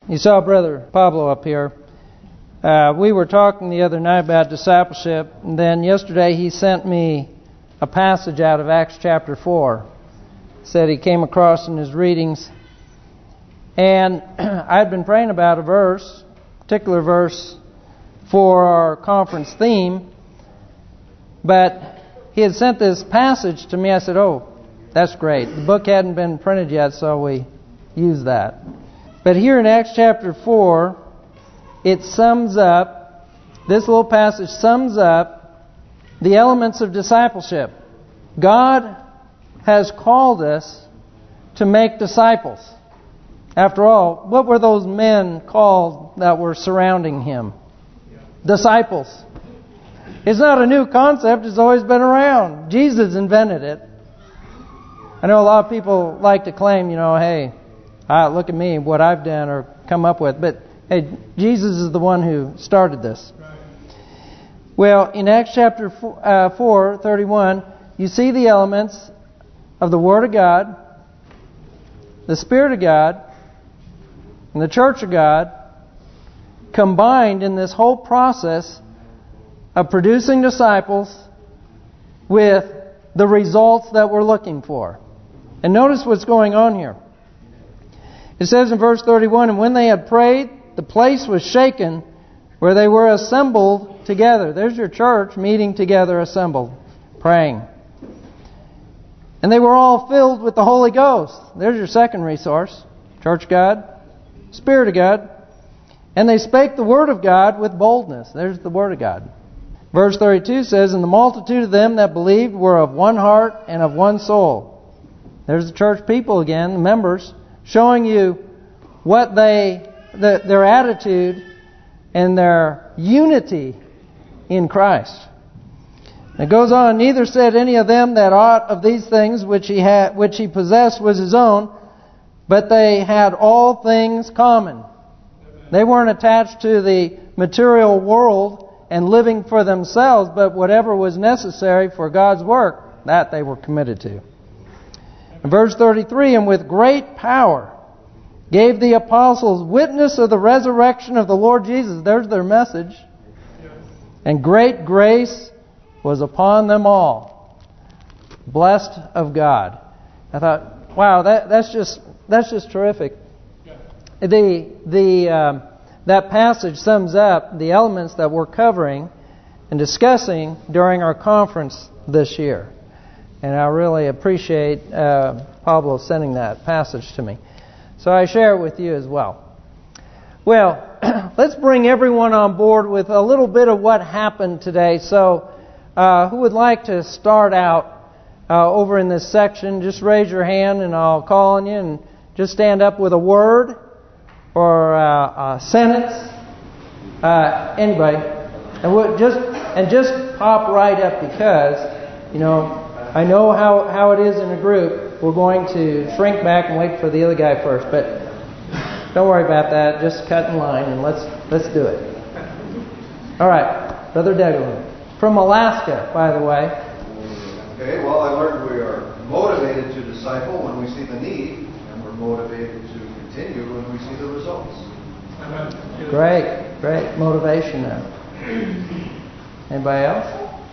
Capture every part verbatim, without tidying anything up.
You saw Brother Pablo up here. Uh, we were talking the other night about discipleship, and then yesterday he sent me a passage out of Acts chapter four. Said he came across in his readings. And I'd been praying about a verse, particular verse for our conference theme. But he had sent this passage to me. I said, oh, that's great. The book hadn't been printed yet, so we used that. But here in Acts chapter four, it sums up, this little passage sums up the elements of discipleship. God has called us to make disciples. After all, what were those men called that were surrounding him? Disciples. It's not a new concept. It's always been around. Jesus invented it. I know a lot of people like to claim, you know, hey, ah, look at me, what I've done or come up with. But, hey, Jesus is the one who started this. Well, in Acts chapter four, thirty-one, you see the elements of the Word of God, the Spirit of God, and the Church of God combined in this whole process of producing disciples with the results that we're looking for. And notice what's going on here. It says in verse thirty-one, and when they had prayed, the place was shaken where they were assembled together. There's your church meeting together, assembled, praying. And they were all filled with the Holy Ghost. There's your second resource. Church of God, Spirit of God. And they spake the Word of God with boldness. There's the Word of God. Verse thirty-two says, and the multitude of them that believed were of one heart and of one soul. There's the church people again, the members, showing you what they, the, their attitude and their unity in Christ. It goes on, neither said any of them that aught of these things which he had, which he possessed was his own, but they had all things common. They weren't attached to the material world and living for themselves, but whatever was necessary for God's work, that they were committed to. In verse thirty-three, and with great power gave the apostles witness of the resurrection of the Lord Jesus. There's their message. And great grace was upon them all, blessed of God. I thought, wow, that that's just that's just terrific. The the um, that passage sums up the elements that we're covering and discussing during our conference this year, and I really appreciate uh, Pablo sending that passage to me. So I share it with you as well. Well, let's bring everyone on board with a little bit of what happened today. So. Uh, who would like to start out uh, over in this section? Just raise your hand and I'll call on you, and just stand up with a word or uh, a sentence. Uh, anybody, and we'll just and just pop right up, because you know I know how how it is in a group. We're going to shrink back and wait for the other guy first, but don't worry about that. Just cut in line and let's let's do it. All right, Brother Deglin. From Alaska, by the way. Okay, well, I learned we are motivated to disciple when we see the need, and we're motivated to continue when we see the results. Great, great motivation there. Anybody else?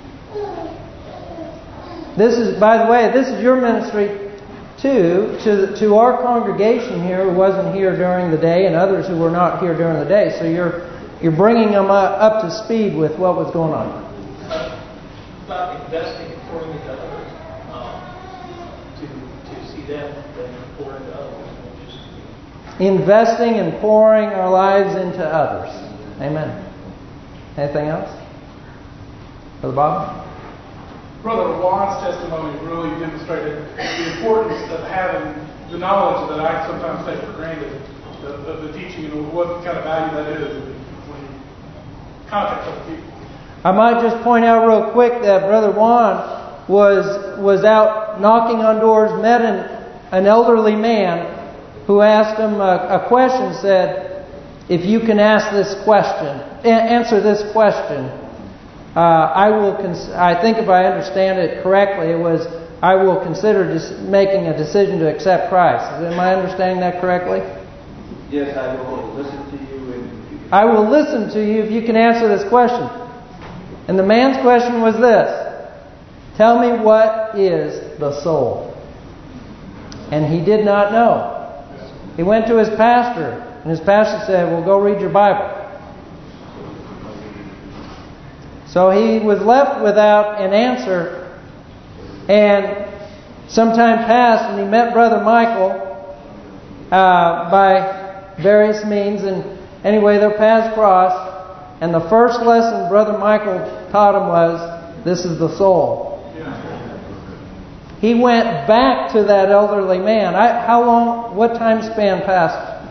This is, by the way, this is your ministry too, to to our congregation here who wasn't here during the day, and others who were not here during the day. So you're you're bringing them up, up to speed with what was going on. About investing and pouring into others, um, to to see them then pour into others. Just investing and pouring our lives into others. Amen. Anything else? Brother Bob? Brother Juan's testimony really demonstrated the importance of having the knowledge that I sometimes take for granted of, of the teaching and what kind of value that is when you contact other people. I might just point out real quick that Brother Juan was was out knocking on doors, met an, an elderly man who asked him a, a question, said, if you can ask this question, answer this question, uh, I will. Cons- I think if I understand it correctly, it was, I will consider just making a decision to accept Christ. Am I understanding that correctly? Yes, I will listen to you. And I will listen to you if you can answer this question. And the man's question was this. Tell me, what is the soul? And he did not know. He went to his pastor, and his pastor said, well, go read your Bible. So he was left without an answer, and some time passed, and he met Brother Michael uh, by various means, and anyway, their paths crossed. And the first lesson Brother Michael taught him was, this is the soul. He went back to that elderly man. I, how long, what time span passed?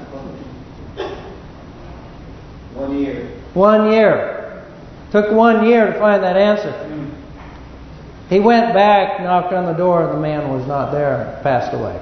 One year. One year. Took one year to find that answer. He went back, knocked on the door, and the man was not there, passed away.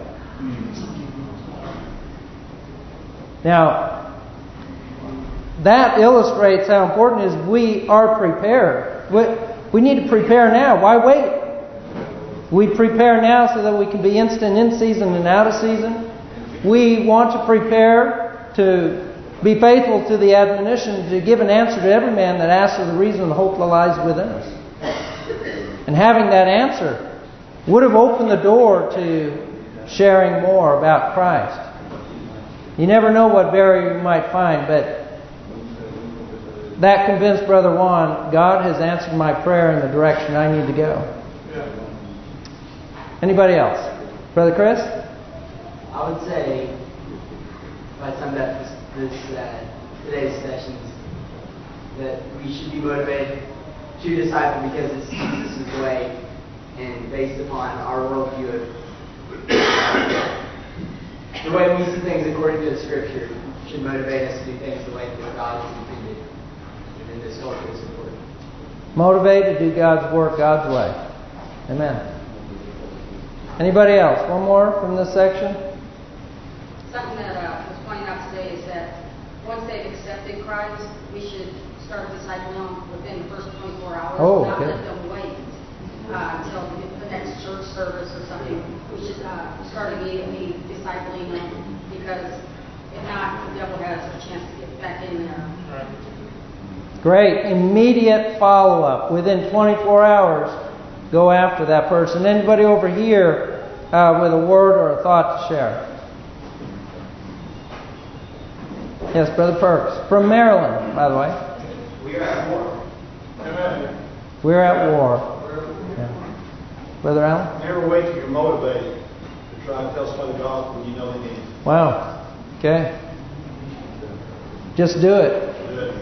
Now, that illustrates how important it is we are prepared. We, we need to prepare now. Why wait? We prepare now so that we can be instant in season and out of season. We want to prepare to be faithful to the admonition to give an answer to every man that asks for the reason and the hope that lies within us. And having that answer would have opened the door to sharing more about Christ. You never know what barrier you might find, but that convinced Brother Juan, God has answered my prayer in the direction I need to go. Anybody else? Brother Chris? I would say, if I summed up this, this uh, today's sessions, that we should be motivated to disciple because it's Jesus' way, and based upon our worldview of the way we see things according to the Scripture, should motivate us to do things the way that God has intended. And this culture is important. Motivated to do God's work God's way. Amen. Anybody else? One more from this section? Something that uh, was pointed out today is that once they've accepted Christ, we should start discipling them within the first twenty-four hours. Oh, not okay. let them wait uh, until the next church service or something. We should uh, start immediately discipling them, because if not, the devil has a chance to get back in there. Right. Great. Immediate follow-up. Within twenty-four hours, go after that person. Anybody over here uh, with a word or a thought to share? Yes, Brother Perks. From Maryland, by the way. We are at war. Amen. We're at war. Yeah. Brother Allen? Never wait till you're motivated to try to tell somebody the gospel when you know they need it. Wow. Okay. Just do it. Do it.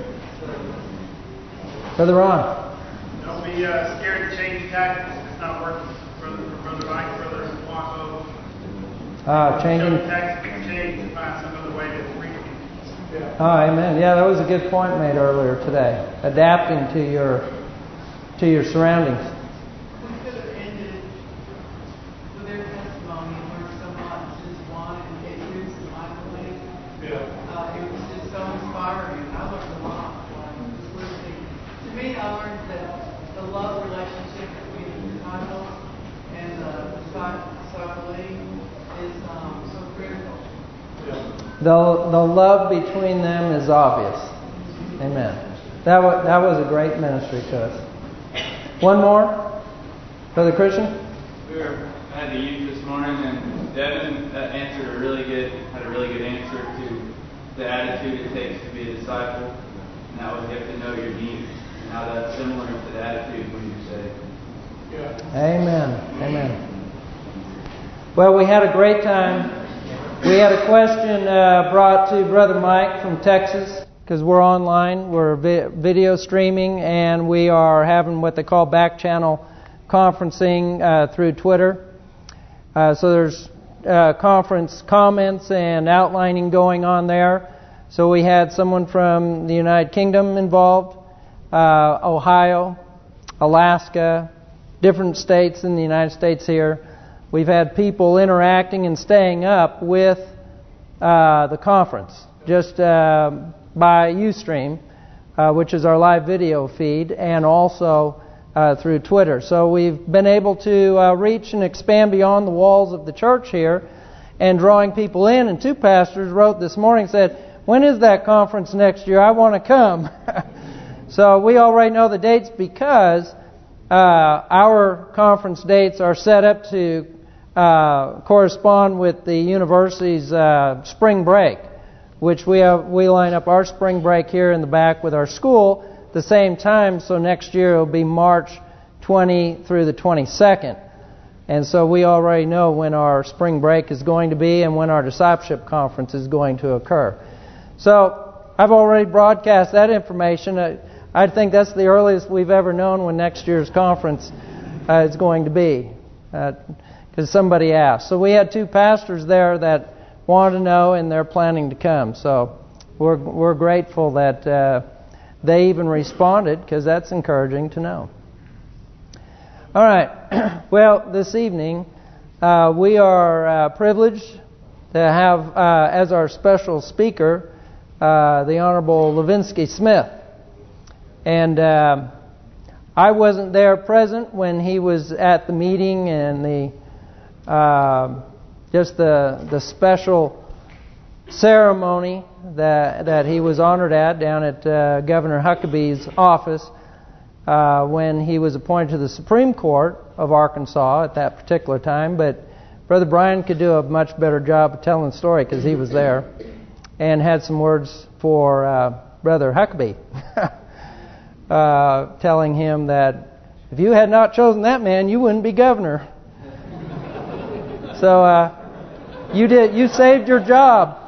Brother Ron? Don't be uh, scared to change tactics if it's not working. Brother, Brother Mike, Brother Juanco. Uh, changing. Show the tactics change and find some other way to reach people. Yeah. Oh, amen. Yeah, that was a good point made earlier today. Adapting to your to your surroundings. We could have ended with their testimony and learned so much. Just one and get used to microwave. Yeah. Uh, it was just so inspiring. I learned a lot from just listening. To me, I learned that the love relationship between the disciples and the discipling is um, so critical. Yeah. The the love between them is obvious. Amen. That was that was a great ministry to us. One more, Brother Christian. We were at the youth this morning, and Devin uh, answered a really good had a really good answer to the attitude it takes to be a disciple, and that was you have to know your needs, and how that's similar to the attitude when you're saved. Yeah. Amen. Amen. Well, we had a great time. We had a question uh, brought to Brother Mike from Texas, because we're online, we're vi- video streaming, and we are having what they call back channel conferencing uh, through Twitter. Uh, so there's uh, conference comments and outlining going on there. So we had someone from the United Kingdom involved, uh, Ohio, Alaska, different states in the United States here. We've had people interacting and staying up with uh, the conference just uh, by Ustream, uh, which is our live video feed, and also uh, through Twitter. So we've been able to uh, reach and expand beyond the walls of the church here and drawing people in. And two pastors wrote this morning and said, when is that conference next year? I want to come. So we already know the dates because uh, our conference dates are set up to uh, correspond with the university's uh, spring break, which we have. We line up our spring break here in the back with our school at the same time. So next year it will be March twentieth through the twenty-second. And so we already know when our spring break is going to be and when our discipleship conference is going to occur. So I've already broadcast that information. I, I think that's the earliest we've ever known when next year's conference uh, is going to be, because uh, somebody asked. So we had two pastors there that wanted to know, and they're planning to come. So we're we're grateful that uh, they even responded, because that's encouraging to know. All right. Well, this evening uh, we are uh, privileged to have uh, as our special speaker uh, the Honorable Levinsky Smith. And uh, I wasn't there present when he was at the meeting and the uh, just the the special ceremony that that he was honored at down at uh, Governor Huckabee's office uh, when he was appointed to the Supreme Court of Arkansas at that particular time. But Brother Brian could do a much better job of telling the story because he was there and had some words for uh, Brother Huckabee. Uh, telling him that if you had not chosen that man, you wouldn't be governor. So uh, you did. You saved your job.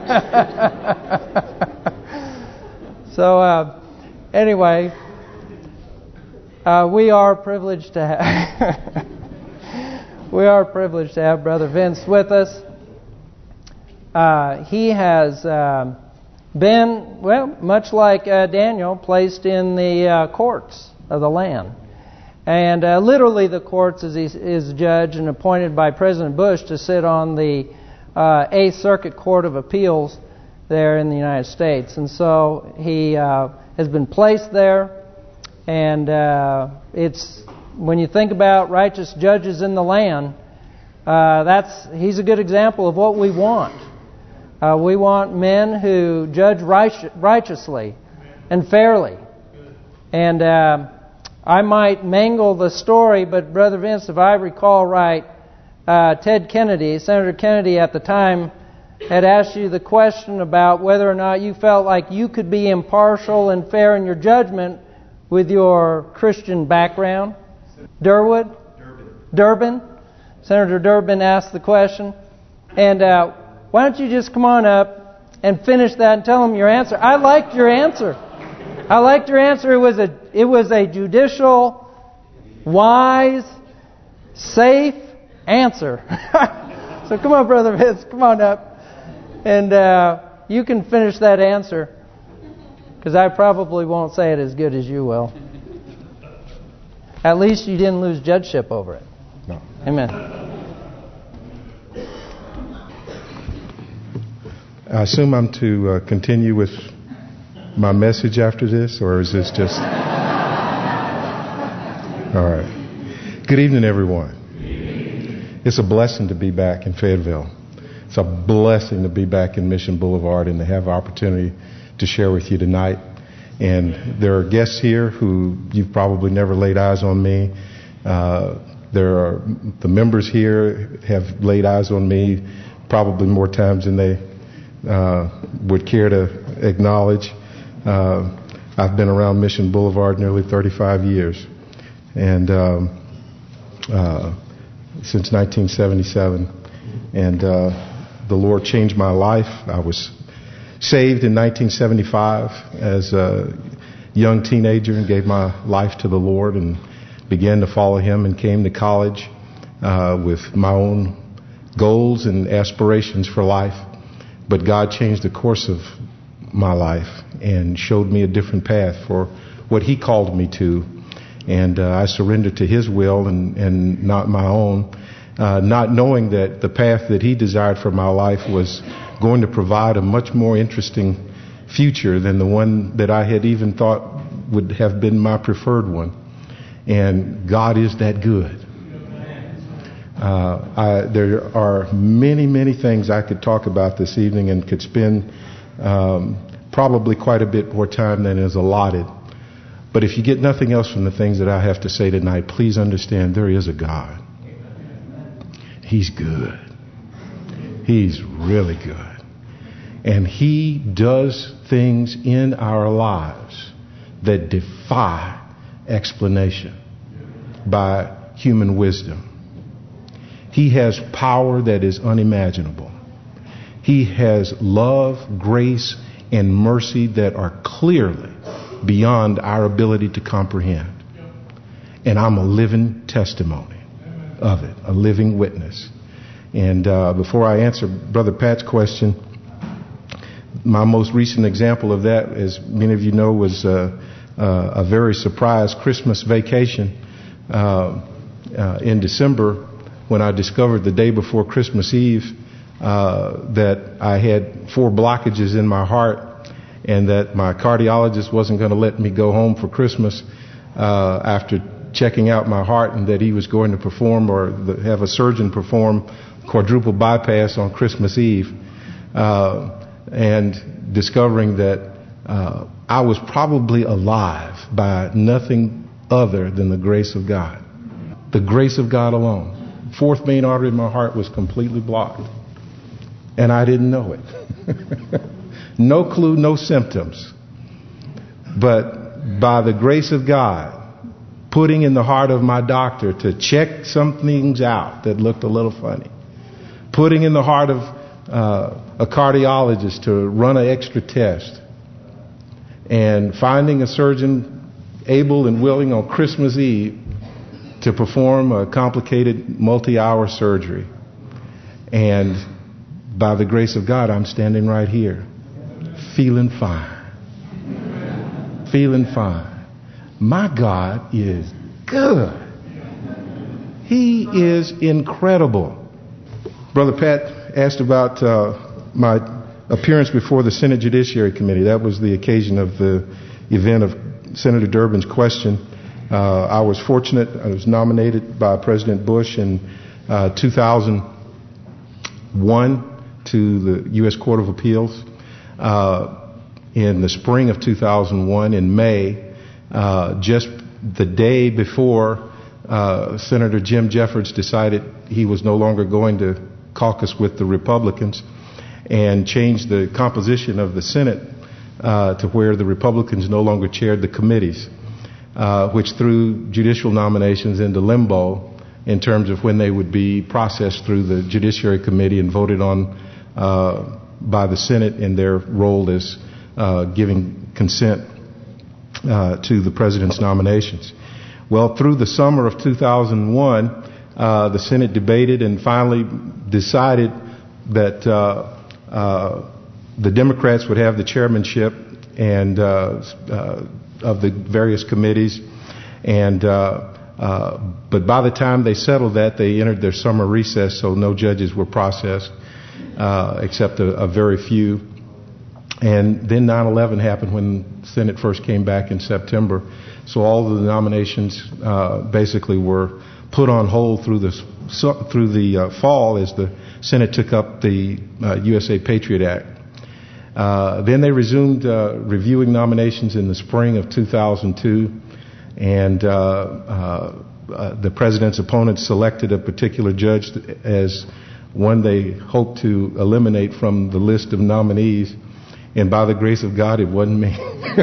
So uh, anyway, uh, we are privileged to have we are privileged to have Brother Vince with us. Uh, he has. Um, been, well, much like uh, Daniel, placed in the uh, courts of the land. And uh, literally the courts is, is judge and appointed by President Bush to sit on the uh, Eighth Circuit Court of Appeals there in the United States. And so he uh, has been placed there. And uh, it's, when you think about righteous judges in the land, uh, that's he's a good example of what we want. Uh, we want men who judge right, righteously and fairly. And uh, I might mangle the story, but Brother Vince, if I recall right, uh, Ted Kennedy, Senator Kennedy at the time, had asked you the question about whether or not you felt like you could be impartial and fair in your judgment with your Christian background. Durwood? Durbin. Durbin. Senator Durbin asked the question. And uh, why don't you just come on up and finish that and tell them your answer? I liked your answer. I liked your answer. It was a it was a judicial, wise, safe answer. So come on, Brother Vince, come on up, and uh, you can finish that answer, because I probably won't say it as good as you will. At least you didn't lose judgeship over it. No. Amen. I assume I'm to uh, continue with my message after this, or is this just... All right. Good evening, everyone. It's a blessing to be back in Fayetteville. It's a blessing to be back in Mission Boulevard and to have the opportunity to share with you tonight. And there are guests here who you've probably never laid eyes on me. Uh, there are the members here have laid eyes on me probably more times than they Uh, would care to acknowledge. Uh, I've been around Mission Boulevard nearly thirty-five years, and um, uh, since nineteen seventy-seven, and uh, the Lord changed my life. I was saved in nineteen seventy-five as a young teenager and gave my life to the Lord and began to follow Him, and came to college uh, with my own goals and aspirations for life. But God changed the course of my life and showed me a different path for what He called me to. And uh, I surrendered to His will and, and not my own, uh, not knowing that the path that He desired for my life was going to provide a much more interesting future than the one that I had even thought would have been my preferred one. And God is that good. Uh, I, there are many, many things I could talk about this evening and could spend um, probably quite a bit more time than is allotted. But if you get nothing else from the things that I have to say tonight, please understand there is a God. He's good. He's really good. And He does things in our lives that defy explanation by human wisdom. He has power that is unimaginable. He has love, grace, and mercy that are clearly beyond our ability to comprehend. And I'm a living testimony of it, a living witness. And uh, before I answer Brother Pat's question, my most recent example of that, as many of you know, was uh, uh, a very surprise Christmas vacation uh, uh, in December, when I discovered the day before Christmas Eve uh, that I had four blockages in my heart and that my cardiologist wasn't going to let me go home for Christmas uh, after checking out my heart, and that he was going to perform or the, have a surgeon perform quadruple bypass on Christmas Eve, uh, and discovering that uh, I was probably alive by nothing other than the grace of God. The grace of God alone. Fourth main artery in my heart was completely blocked. And I didn't know it. No clue, no symptoms. But by the grace of God, putting in the heart of my doctor to check some things out that looked a little funny. Putting in the heart of uh, a cardiologist to run an extra test. And finding a surgeon able and willing on Christmas Eve to perform a complicated multi-hour surgery. And by the grace of God, I'm standing right here, feeling fine. Feeling fine. My God is good. He is incredible. Brother Pat asked about uh, my appearance before the Senate Judiciary Committee. That was the occasion of the event of Senator Durbin's question. Uh, I was fortunate. I was nominated by President Bush in uh, two thousand one to the U S Court of Appeals. Uh, in the spring of two thousand one, in May, uh, just the day before uh, Senator Jim Jeffords decided he was no longer going to caucus with the Republicans and changed the composition of the Senate uh, to where the Republicans no longer chaired the committees. Uh, which threw judicial nominations into limbo in terms of when they would be processed through the Judiciary Committee and voted on uh, by the Senate in their role as uh, giving consent uh, to the President's nominations. Well, through the summer of two thousand one, uh, the Senate debated and finally decided that uh, uh, the Democrats would have the chairmanship and uh, uh, of the various committees, and uh, uh, but by the time they settled that, they entered their summer recess, so no judges were processed uh, except a, a very few. And then nine eleven happened when the Senate first came back in September, so all of the nominations uh, basically were put on hold through the through the uh, fall as the Senate took up the uh, U S A Patriot Act. Uh, then they resumed uh, reviewing nominations in the spring of two thousand two, and uh, uh, uh, the president's opponents selected a particular judge as one they hoped to eliminate from the list of nominees, and by the grace of God, it wasn't me.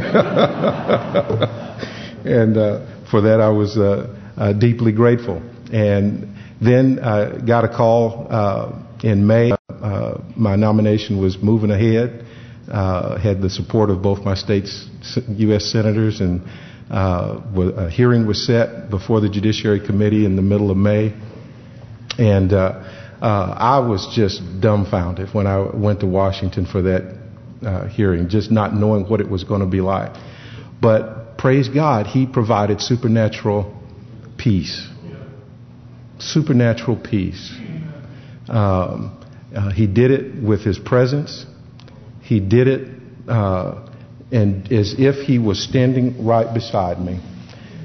And uh, for that, I was uh, uh, deeply grateful. And then I got a call uh, in May. Uh, my nomination was moving ahead. Uh, had the support of both my state's U S senators, and uh, a hearing was set before the Judiciary Committee in the middle of May. And uh, uh, I was just dumbfounded when I went to Washington for that uh, hearing, just not knowing what it was going to be like. But praise God, He provided supernatural peace. Supernatural peace. Um, uh, he did it with His presence. He did it uh, and as if He was standing right beside me.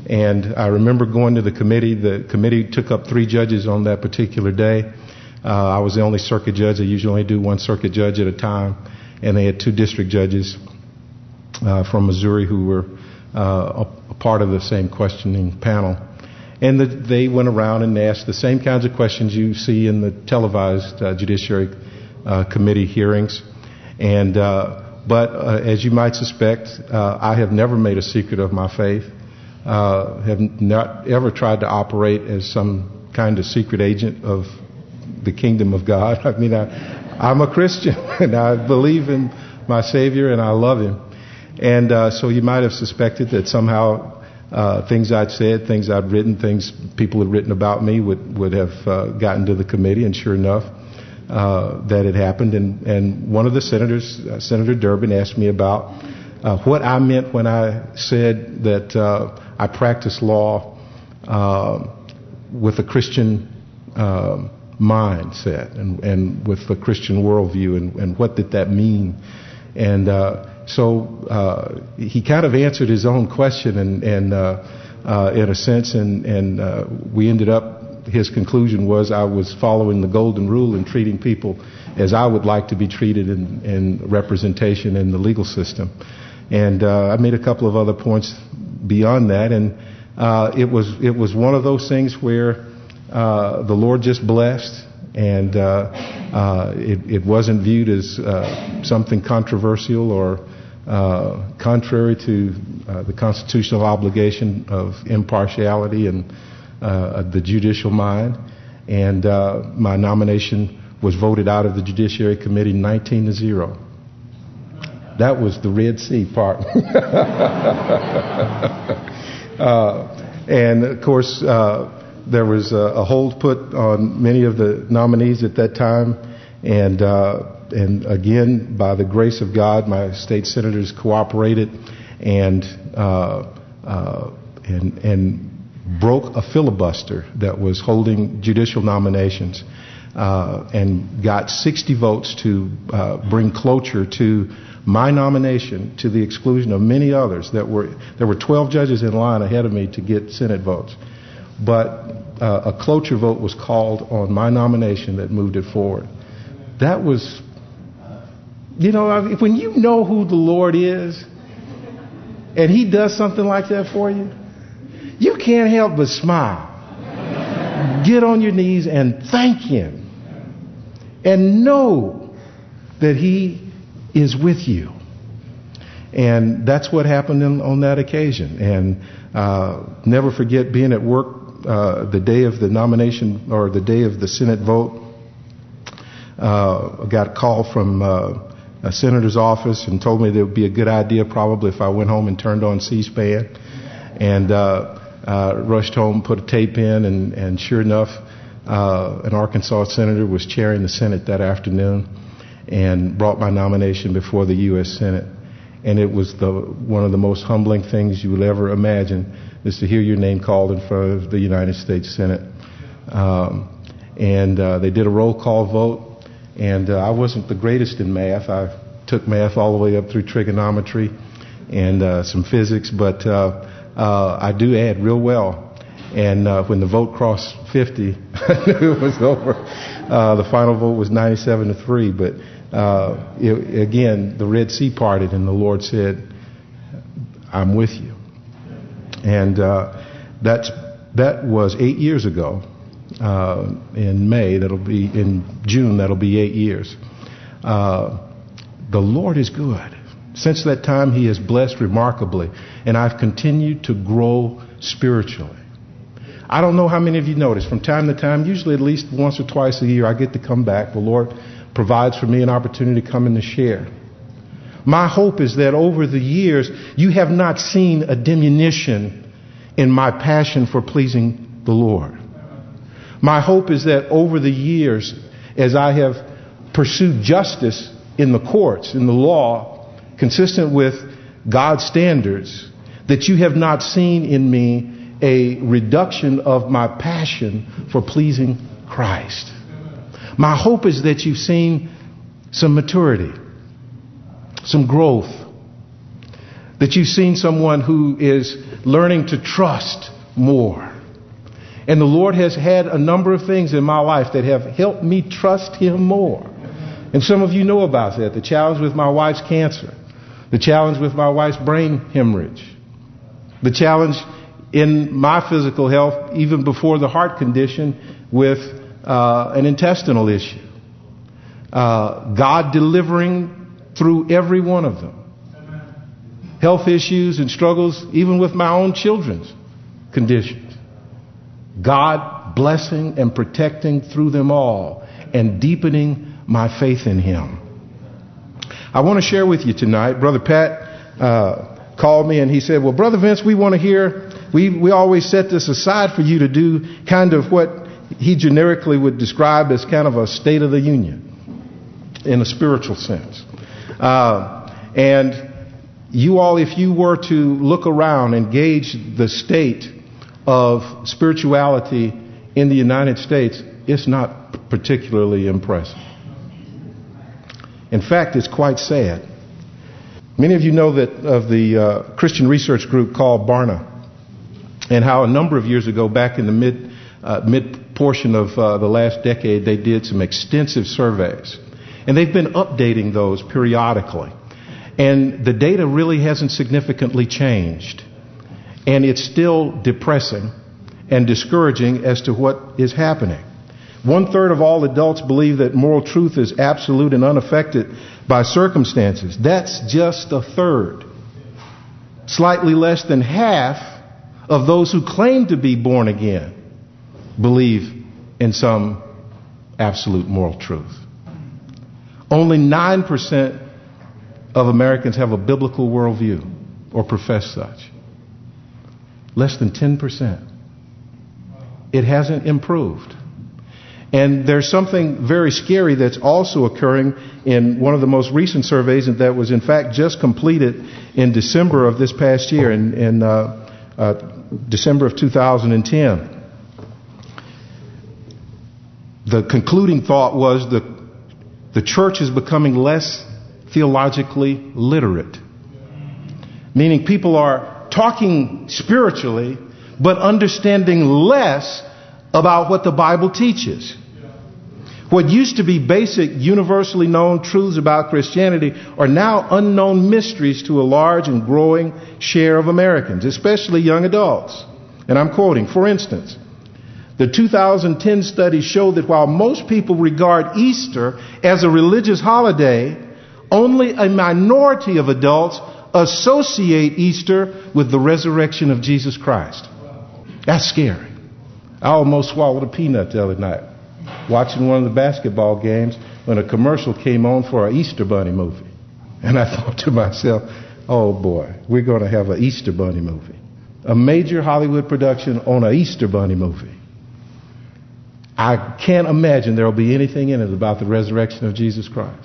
And I remember going to the committee. The committee took up three judges on that particular day. Uh, I was the only circuit judge. They usually only do one circuit judge at a time. And they had two district judges uh, from Missouri who were uh, a, a part of the same questioning panel. And the, they went around and asked the same kinds of questions you see in the televised uh, Judiciary uh, Committee hearings. And uh, but uh, as you might suspect, uh, I have never made a secret of my faith. Uh, have not ever tried to operate as some kind of secret agent of the kingdom of God. I mean, I, I'm a Christian and I believe in my Savior and I love Him. And uh, so you might have suspected that somehow uh, things I'd said, things I'd written, things people had written about me would, would have uh, gotten to the committee. And sure enough, uh, that had happened. And, and one of the senators, uh, Senator Durbin, asked me about uh, what I meant when I said that uh, I practice law uh, with a Christian uh, mindset and, and with the Christian worldview, and, and what did that mean? And uh, so uh, he kind of answered his own question, and, and uh, uh, in a sense, and, and uh, we ended up, his conclusion was I was following the golden rule and treating people as I would like to be treated in, in representation in the legal system. And uh, I made a couple of other points beyond that, and uh, it was it was one of those things where uh, the Lord just blessed, and uh, uh, it, it wasn't viewed as uh, something controversial or uh, contrary to uh, the constitutional obligation of impartiality and uh, the judicial mind. And uh, my nomination was voted out of the Judiciary Committee nineteen to zero. That was the Red Sea part. uh, and of course, uh, there was a, a hold put on many of the nominees at that time. And uh, and again, by the grace of God, my state senators cooperated and uh, uh, and and broke a filibuster that was holding judicial nominations uh, and got sixty votes to uh, bring cloture to my nomination, to the exclusion of many others. That were there were twelve judges in line ahead of me to get Senate votes, but uh, a cloture vote was called on my nomination that moved it forward. That was, you know, when you know who the Lord is, and He does something like that for you, you can't help but smile. Get on your knees and thank Him, and know that He is with you. And that's what happened in, on that occasion. And uh, never forget being at work uh, the day of the nomination, or the day of the Senate vote. Uh, I got a call from uh, a senator's office and told me that it would be a good idea probably if I went home and turned on C-SPAN. And uh, uh, rushed home, put a tape in, and, and sure enough, uh, an Arkansas senator was chairing the Senate that afternoon and brought my nomination before the U S Senate. And it was the one of the most humbling things you will ever imagine, is to hear your name called in front of the United States Senate. Um, and uh, they did a roll call vote, and uh, I wasn't the greatest in math. I took math all the way up through trigonometry and uh, some physics, but uh, uh, I do add real well. And uh, when the vote crossed fifty, I knew it was over. Uh, the final vote was ninety-seven to three, but uh, it, again, the Red Sea parted, and the Lord said, "I'm with you." And uh, that's that was eight years ago. Uh, in May, that'll be in June. That'll be eight years. Uh, the Lord is good. Since that time, He has blessed remarkably, and I've continued to grow spiritually. I don't know how many of you notice, from time to time, usually at least once or twice a year, I get to come back. The Lord provides for me an opportunity to come in to share. My hope is that over the years, you have not seen a diminution in my passion for pleasing the Lord. My hope is that over the years, as I have pursued justice in the courts, in the law, consistent with God's standards, that you have not seen in me a reduction of my passion for pleasing Christ. My hope is that you've seen some maturity, some growth. that you've seen someone who is learning to trust more. And the Lord has had a number of things in my life that have helped me trust Him more. And some of you know about that. The challenge with my wife's cancer. The challenge with my wife's brain hemorrhage. The challenge in my physical health, even before the heart condition, with uh, an intestinal issue. Uh, God delivering through every one of them. Health issues and struggles, even with my own children's conditions. God blessing and protecting through them all and deepening my faith in Him. I want to share with you tonight, Brother Pat uh, called me and he said, well, Brother Vince, we want to hear, we, we always set this aside for you to do kind of what he generically would describe as kind of a state of the union in a spiritual sense. Uh, and you all, if you were to look around and gauge the state of spirituality in the United States, it's not particularly impressive. In fact, it's quite sad. Many of you know that of the uh, Christian research group called Barna, and how a number of years ago, back in the mid uh, mid portion of uh, the last decade, they did some extensive surveys, and they've been updating those periodically. And the data really hasn't significantly changed. And it's still depressing and discouraging as to what is happening. One third of all adults believe that moral truth is absolute and unaffected by circumstances. That's just a third. Slightly less than half of those who claim to be born again believe in some absolute moral truth. Only nine percent of Americans have a biblical worldview or profess such. Less than ten percent. It hasn't improved. And there's something very scary that's also occurring in one of the most recent surveys, and that was in fact just completed in December of this past year, in, in uh, uh, December of two thousand ten. The concluding thought was that the church is becoming less theologically literate. Meaning people are talking spiritually, but understanding less about what the Bible teaches. What used to be basic, universally known truths about Christianity are now unknown mysteries to a large and growing share of Americans, especially young adults. And I'm quoting, for instance, the two thousand ten study showed that while most people regard Easter as a religious holiday, only a minority of adults associate Easter with the resurrection of Jesus Christ. That's scary. I almost swallowed a peanut the other night watching one of the basketball games when a commercial came on for an Easter Bunny movie. And I thought to myself, oh boy, we're going to have an Easter Bunny movie. A major Hollywood production on an Easter Bunny movie. I can't imagine there will be anything in it about the resurrection of Jesus Christ.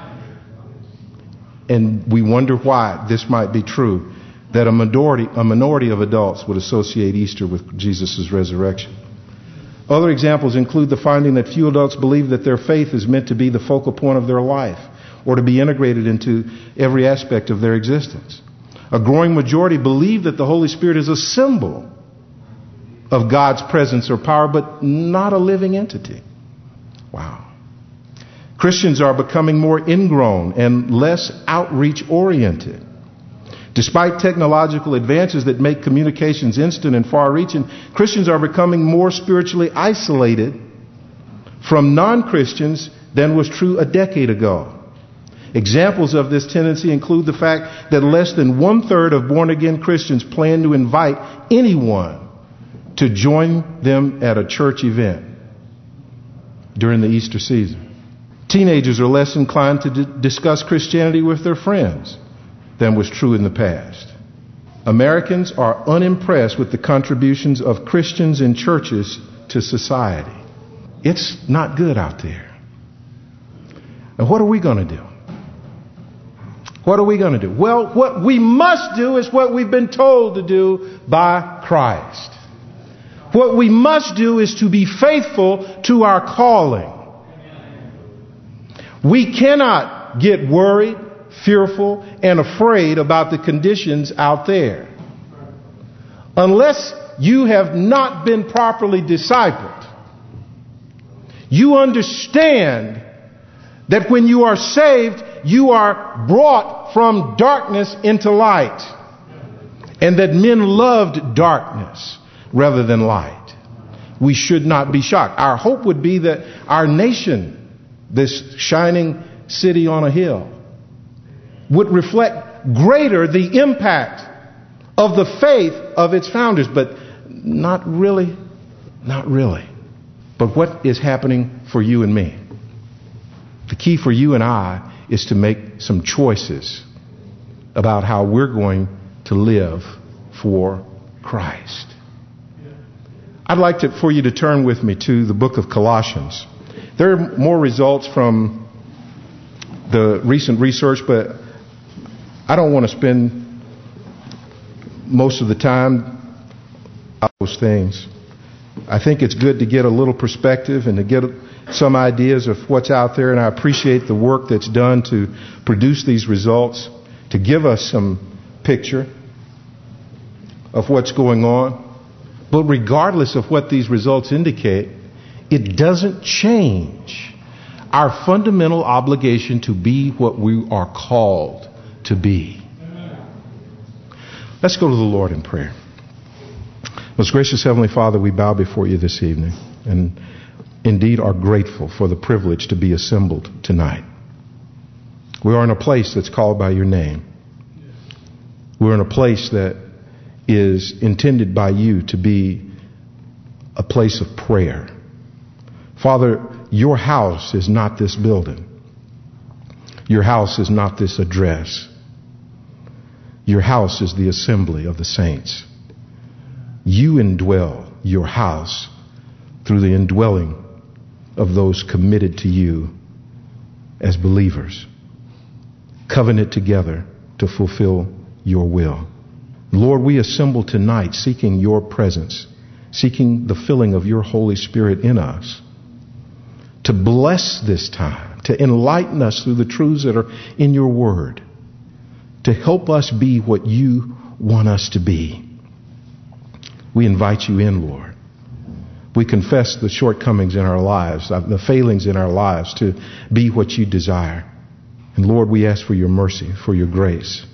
And we wonder why this might be true, that a minority, a minority of adults would associate Easter with Jesus' resurrection. Other examples include the finding that few adults believe that their faith is meant to be the focal point of their life or to be integrated into every aspect of their existence. A growing majority believe that the Holy Spirit is a symbol of God's presence or power, but not a living entity. Wow. Christians are becoming more ingrown and less outreach-oriented. Despite technological advances that make communications instant and far-reaching, Christians are becoming more spiritually isolated from non-Christians than was true a decade ago. Examples of this tendency include the fact that less than one-third of born-again Christians plan to invite anyone to join them at a church event during the Easter season. Teenagers are less inclined to d- discuss Christianity with their friends than was true in the past. Americans are unimpressed with the contributions of Christians and churches to society. It's not good out there. And what are we going to do? What are we going to do? Well, what we must do is what we've been told to do by Christ. What we must do is to be faithful to our calling. We cannot get worried, fearful, and afraid about the conditions out there. Unless you have not been properly discipled, you understand that when you are saved, you are brought from darkness into light, and that men loved darkness rather than light. We should not be shocked. Our hope would be that our nation, this shining city on a hill, would reflect greater the impact of the faith of its founders, but not really, not really. But what is happening for you and me? The key for you and I is to make some choices about how we're going to live for Christ. I'd like to, for you to turn with me to the book of Colossians. There are more results from the recent research, but I don't want to spend most of the time on those things. I think it's good to get a little perspective and to get some ideas of what's out there, and I appreciate the work that's done to produce these results, to give us some picture of what's going on. But regardless of what these results indicate, it doesn't change our fundamental obligation to be what we are called to be. Let's go to the Lord in prayer. Most gracious Heavenly Father, we bow before you this evening and indeed are grateful for the privilege to be assembled tonight. We are in a place that's called by your name. We're in a place that is intended by you to be a place of prayer. Father, your house is not this building. Your house is not this address. Your house is the assembly of the saints. You indwell your house through the indwelling of those committed to you as believers, covenant together to fulfill your will. Lord, we assemble tonight seeking your presence, seeking the filling of your Holy Spirit in us, to bless this time, to enlighten us through the truths that are in your word, to help us be what you want us to be. We invite you in, Lord. We confess the shortcomings in our lives, the failings in our lives to be what you desire. And Lord, we ask for your mercy, for your grace,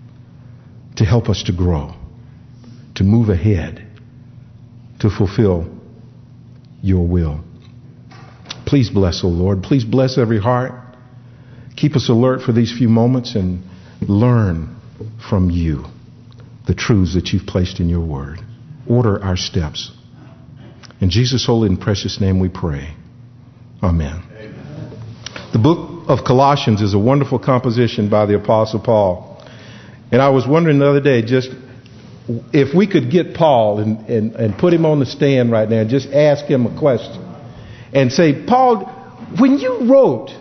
to help us to grow, to move ahead, to fulfill your will. Please bless, O Lord. Please bless every heart. Keep us alert for these few moments and learn from you the truths that you've placed in your word. Order our steps. In Jesus' holy and precious name we pray. Amen. Amen. The book of Colossians is a wonderful composition by the Apostle Paul. And I was wondering the other day, just if we could get Paul and, and, and put him on the stand right now and just ask him a question and say, Paul, when you wrote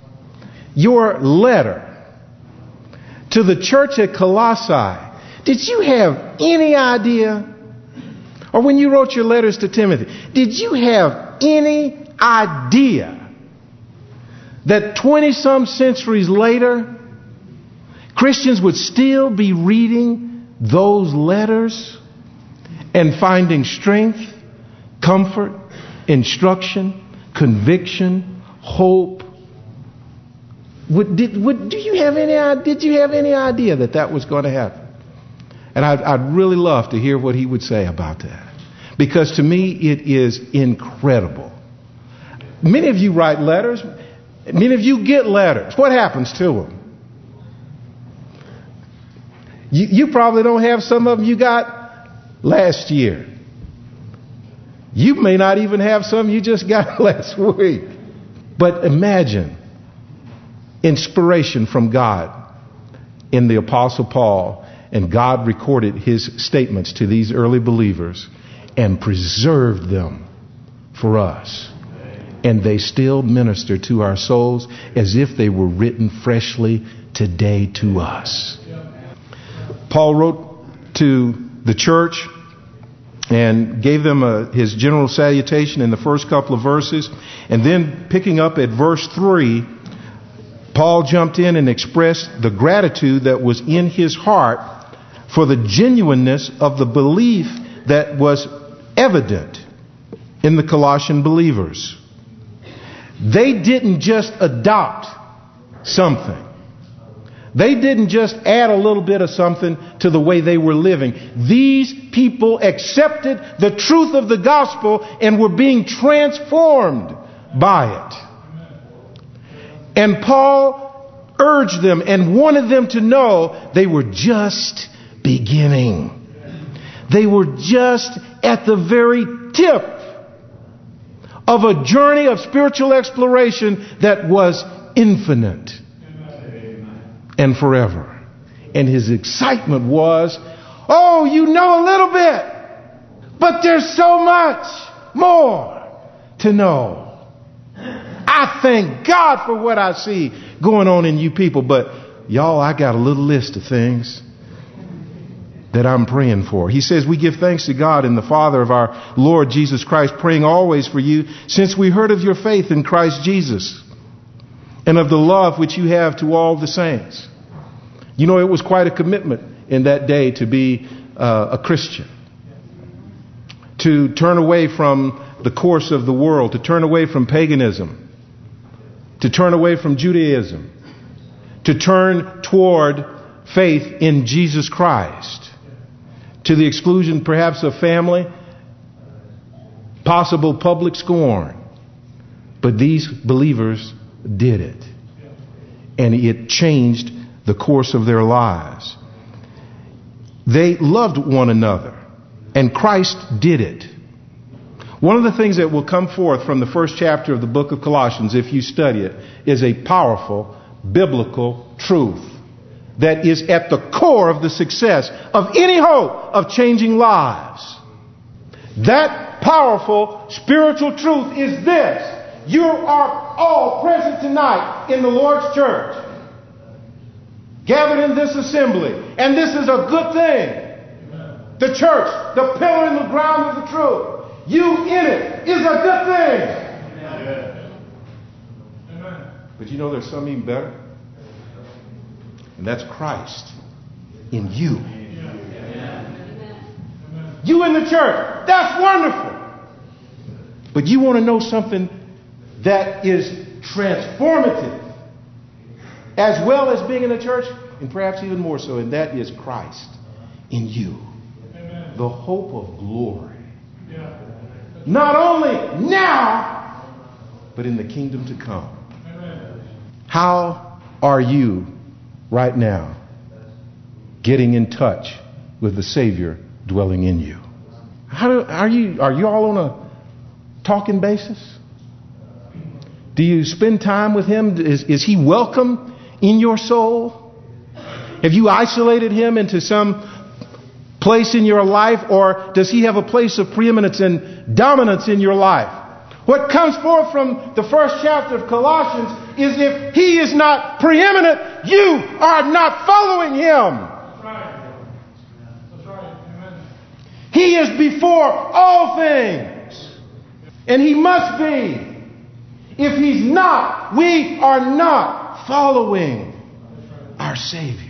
your letter to the church at Colossae, did you have any idea? Or when you wrote your letters to Timothy, did you have any idea that twenty-some centuries later, Christians would still be reading those letters and finding strength, comfort, instruction, conviction, hope? Would, did, would, do you have any, did you have any idea that that was going to happen? And I'd, I'd really love to hear what he would say about that. Because to me, it is incredible. Many of you write letters. Many of you get letters. What happens to them? You, you probably don't have some of them you got last year. You may not even have some you just got last week. But imagine inspiration from God in the Apostle Paul. And God recorded his statements to these early believers and preserved them for us. And they still minister to our souls as if they were written freshly today to us. Paul wrote to the church and gave them a, his general salutation in the first couple of verses. And then picking up at verse three, Paul jumped in and expressed the gratitude that was in his heart for the genuineness of the belief that was evident in the Colossian believers. They didn't just adopt something. They didn't just add a little bit of something to the way they were living. These people accepted the truth of the gospel and were being transformed by it. And Paul urged them and wanted them to know they were just beginning. They were just at the very tip of a journey of spiritual exploration that was infinite and forever. And his excitement was, oh, you know a little bit, but there's so much more to know. I thank God for what I see going on in you people, but y'all, I got a little list of things that I'm praying for. He says, we give thanks to God and the Father of our Lord Jesus Christ, praying always for you, since we heard of your faith in Christ Jesus and of the love which you have to all the saints. You know, it was quite a commitment in that day to be uh, a Christian, to turn away from the course of the world, to turn away from paganism, to turn away from Judaism, to turn toward faith in Jesus Christ, to the exclusion perhaps of family, possible public scorn. But these believers did it. And it changed the course of their lives. They loved one another, and Christ did it. One of the things that will come forth from the first chapter of the book of Colossians, if you study it, is a powerful biblical truth that is at the core of the success of any hope of changing lives. That powerful spiritual truth is this: you are all present tonight in the Lord's church, gathered in this assembly, and this is a good thing. The church, the pillar and the ground of the truth, you in it is a good thing. Amen. But you know there's something even better? And that's Christ in you. Amen. You in the church, that's wonderful. But you want to know something that is transformative as well as being in the church, and perhaps even more so, and that is Christ in you. Amen. The hope of glory. Yeah. Not only now, but in the kingdom to come. Amen. How are you right now getting in touch with the Savior dwelling in you? How do, are you are you all on a talking basis? Do you spend time with him? Is, is he welcome in your soul? Have you isolated him into some place in your life, or does he have a place of preeminence and dominance in your life? What comes forth from the first chapter of Colossians is, if he is not preeminent, you are not following him. That's right. That's right. Amen. He is before all things, and he must be. If he's not, we are not following our Savior.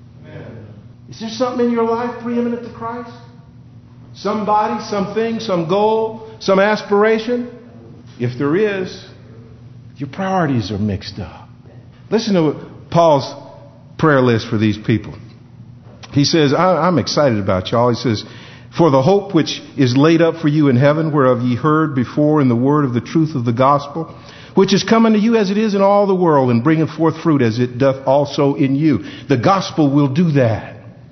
Is there something in your life preeminent to Christ? Somebody, something, some goal, some aspiration? If there is, your priorities are mixed up. Listen to Paul's prayer list for these people. He says, I, I'm excited about y'all. He says, for the hope which is laid up for you in heaven, whereof ye heard before in the word of the truth of the gospel, which is coming to you as it is in all the world, and bringeth forth fruit as it doth also in you. The gospel will do that.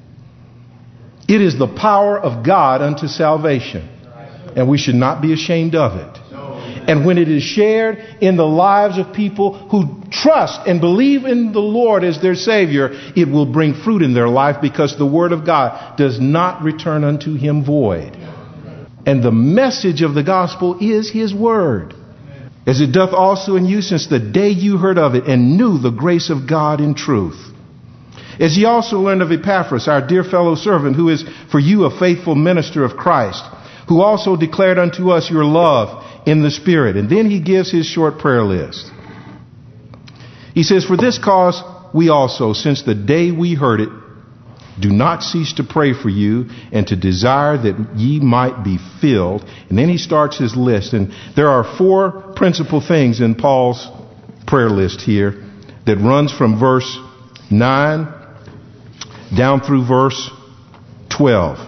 It is the power of God unto salvation, and we should not be ashamed of it. And when it is shared in the lives of people who trust and believe in the Lord as their Savior, it will bring fruit in their life, because the Word of God does not return unto him void. And the message of the gospel is his word, as it doth also in you since the day you heard of it and knew the grace of God in truth. As ye also learned of Epaphras, our dear fellow servant, who is for you a faithful minister of Christ, who also declared unto us your love in the Spirit. And then he gives his short prayer list. He says, for this cause we also, since the day we heard it, do not cease to pray for you and to desire that ye might be filled. And then he starts his list. And there are four principal things in Paul's prayer list here that runs from verse nine down through verse twelve.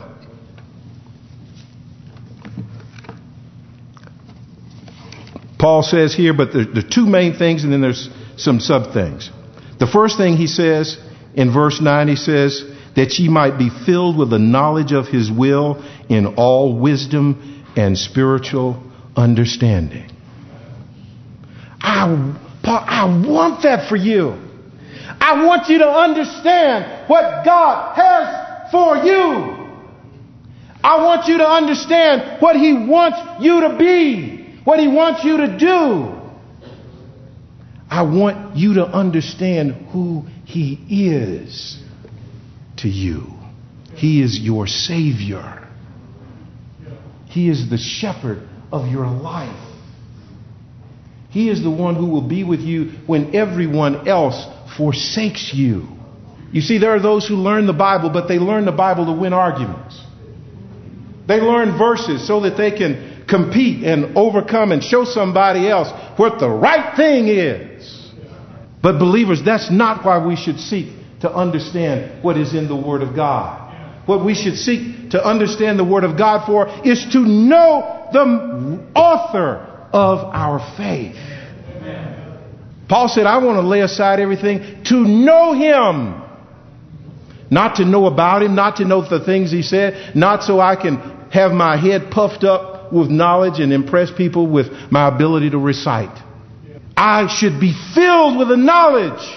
Paul says here, but there are two main things and then there's some sub things. The first thing he says in verse nine, he says, that ye might be filled with the knowledge of his will in all wisdom and spiritual understanding. I, Paul, I want that for you. I want you to understand what God has for you. I want you to understand what he wants you to be, what he wants you to do. I want you to understand who he is to you. He is your Savior. He is the shepherd of your life. He is the one who will be with you when everyone else forsakes you. You see, there are those who learn the Bible, but they learn the Bible to win arguments. They learn verses so that they can compete and overcome and show somebody else what the right thing is. But believers, that's not why we should seek to understand what is in the Word of God. What we should seek to understand the Word of God for is to know the author of our faith. Amen. Paul said, I want to lay aside everything to know him. Not to know about him, not to know the things he said, not so I can have my head puffed up with knowledge and impress people with my ability to recite. I should be filled with the knowledge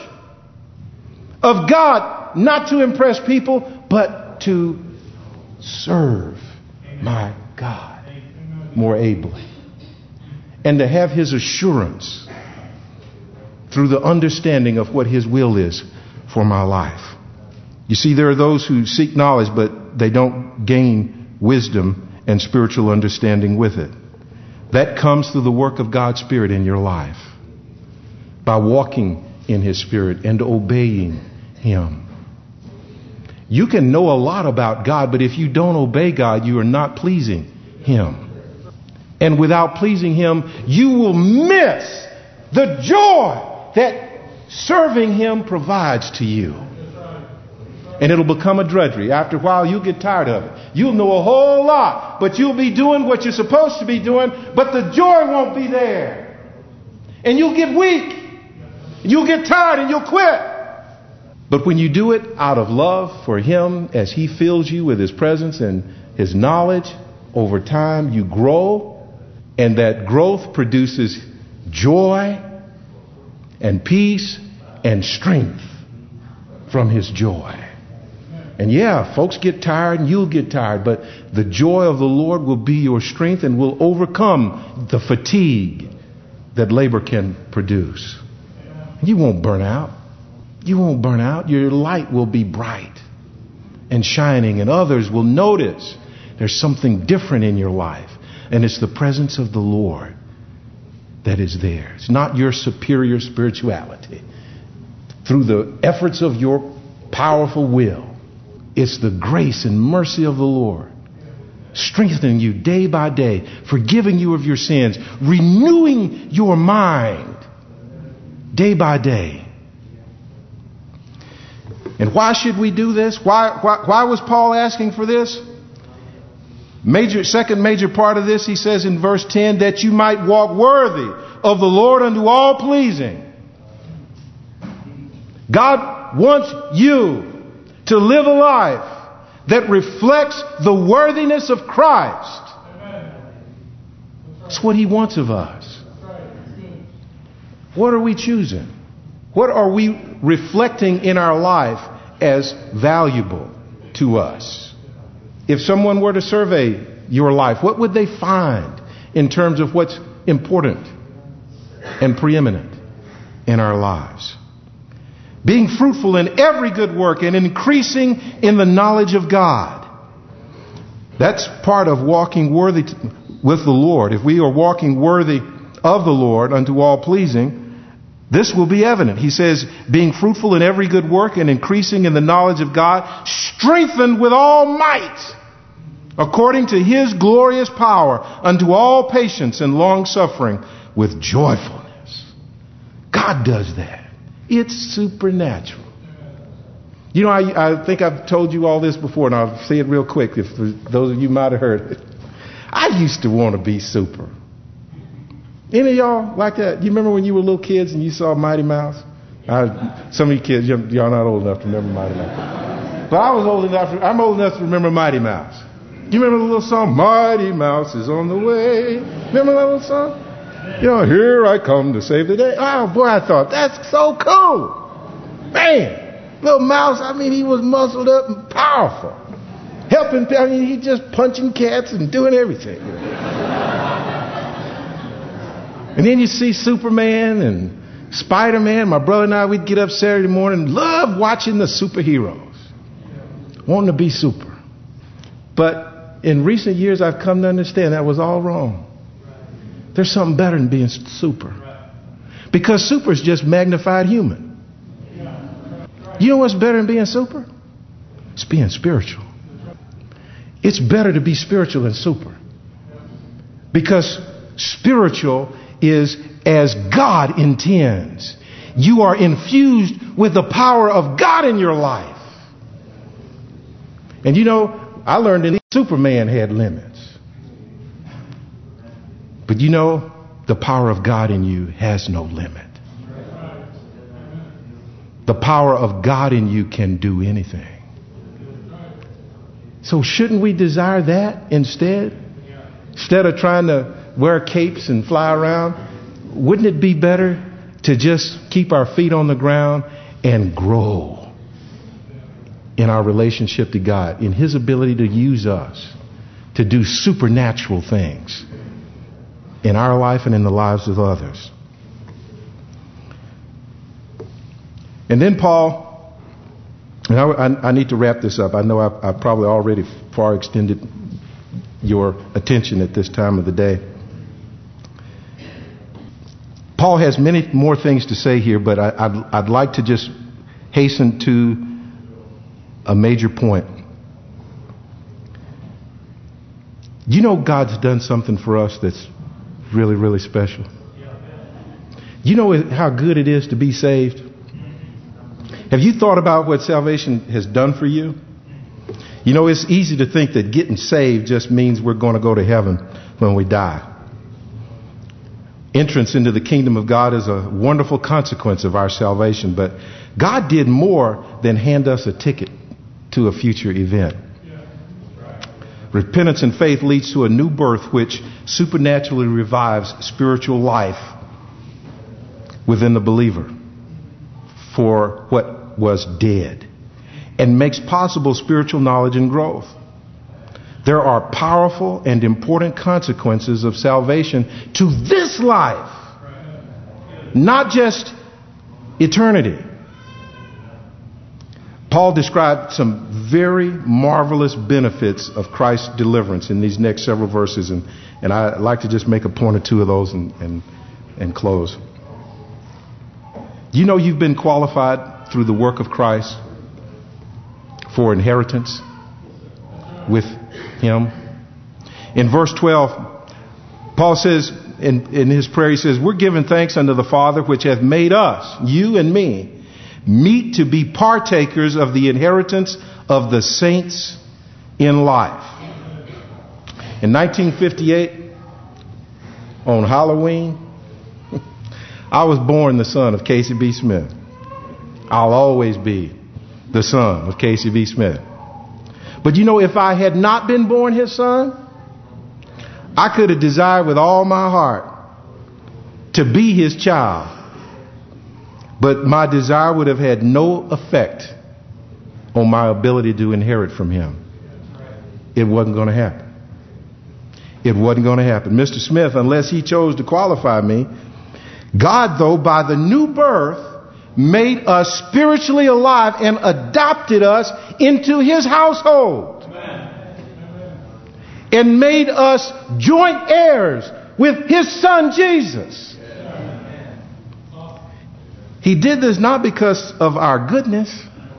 of God, not to impress people, but to serve my God more ably. And to have his assurance through the understanding of what his will is for my life. You see, there are those who seek knowledge, but they don't gain wisdom and spiritual understanding with it. That comes through the work of God's Spirit in your life. By walking in his Spirit and obeying him. You can know a lot about God, but if you don't obey God, you are not pleasing him. And without pleasing him, you will miss the joy that serving him provides to you. And it'll become a drudgery. After a while, you'll get tired of it. You'll know a whole lot, but you'll be doing what you're supposed to be doing, but the joy won't be there. And you'll get weak. You'll get tired and you'll quit. But when you do it out of love for him, as he fills you with his presence and his knowledge, over time you grow, and that growth produces joy and peace and strength from his joy. And yeah, folks get tired and you'll get tired, but the joy of the Lord will be your strength and will overcome the fatigue that labor can produce. You won't burn out. You won't burn out. Your light will be bright and shining, and others will notice there's something different in your life. And it's the presence of the Lord that is there. It's not your superior spirituality through the efforts of your powerful will. It's the grace and mercy of the Lord strengthening you day by day, forgiving you of your sins, renewing your mind day by day. And why should we do this? Why, why, why was Paul asking for this? Major, second major part of this, he says in verse ten, that you might walk worthy of the Lord unto all pleasing. God wants you to live a life that reflects the worthiness of Christ. That's what he wants of us. What are we choosing? What are we reflecting in our life as valuable to us? If someone were to survey your life, what would they find in terms of what's important and preeminent in our lives? Being fruitful in every good work and increasing in the knowledge of God. That's part of walking worthy with the Lord. If we are walking worthy of the Lord unto all pleasing, This will be evident. He says, being fruitful in every good work and increasing in the knowledge of God, strengthened with all might, according to his glorious power, unto all patience and long suffering with joyfulness. God does that. It's supernatural. You know, I, I think I've told you all this before, and I'll say it real quick if those of you might have heard it. I used to want to be super. Any of y'all like that? You remember when you were little kids and you saw Mighty Mouse? I, some of you kids, y'all not old enough to remember Mighty Mouse. But I was old enough, to, I'm old enough to remember Mighty Mouse. You remember the little song, Mighty Mouse is on the way? Remember that little song? You know, here I come to save the day. Oh, boy, I thought, that's so cool. Man, little mouse, I mean, he was muscled up and powerful. Helping, I mean, he just punching cats and doing everything. You know? And then you see Superman and Spider-Man. My brother and I, we'd get up Saturday morning, love watching the superheroes. Wanting to be super. But in recent years, I've come to understand that was all wrong. There's something better than being super. Because super is just magnified human. You know what's better than being super? It's being spiritual. It's better to be spiritual than super. Because spiritual is as God intends. You are infused with the power of God in your life. And you know, I learned that Superman had limits. But you know, the power of God in you has no limit. The power of God in you can do anything. So shouldn't we desire that instead? Instead of trying to wear capes and fly around, wouldn't it be better to just keep our feet on the ground and grow in our relationship to God, in his ability to use us to do supernatural things in our life and in the lives of others? And then Paul, and I, I, I need to wrap this up. I know I've, I've probably already far extended your attention at this time of the day. Paul has many more things to say here, but I, I'd, I'd like to just hasten to a major point. You know, God's done something for us that's really, really special. You know how good it is to be saved? Have you thought about what salvation has done for you? You know, it's easy to think that getting saved just means we're going to go to heaven when we die. Entrance into the kingdom of God is a wonderful consequence of our salvation, but God did more than hand us a ticket to a future event. Repentance and faith leads to a new birth which supernaturally revives spiritual life within the believer for what was dead and makes possible spiritual knowledge and growth. There are powerful and important consequences of salvation to this life, not just eternity. Paul described some very marvelous benefits of Christ's deliverance in these next several verses, and, and I'd like to just make a point or two of those and, and, and close. You know you've been qualified through the work of Christ for inheritance with him. In verse twelve, Paul says, in, in his prayer, he says, we're giving thanks unto the Father which hath made us, you and me, meet to be partakers of the inheritance of the saints in life. In nineteen fifty-eight, on Halloween, I was born the son of Casey B. Smith. I'll always be the son of Casey B. Smith. But you know, if I had not been born his son, I could have desired with all my heart to be his child. But my desire would have had no effect on my ability to inherit from him. It wasn't going to happen. It wasn't going to happen. Mister Smith, unless he chose to qualify me, God, though, by the new birth, made us spiritually alive and adopted us into his household. And made us joint heirs with his son Jesus. He did this not because of our goodness,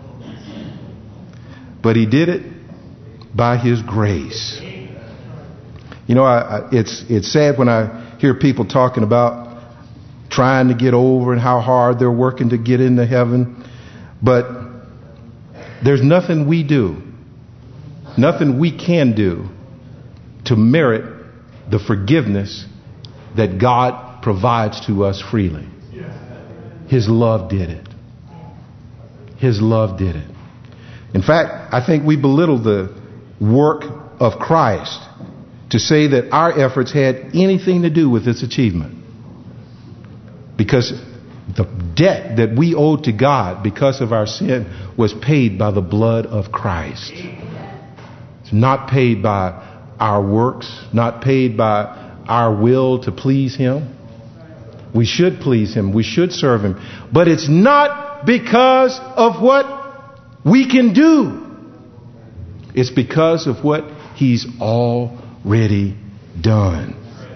but he did it by his grace. You know, I, I, it's it's sad when I hear people talking about trying to get over and how hard they're working to get into heaven. But there's nothing we do, nothing we can do to merit the forgiveness that God provides to us freely. His love did it. His love did it. In fact, I think we belittle the work of Christ to say that our efforts had anything to do with its achievement. Because the debt that we owed to God because of our sin was paid by the blood of Christ. It's not paid by our works, not paid by our will to please him. We should please him. We should serve him. But it's not because of what we can do. It's because of what he's already done.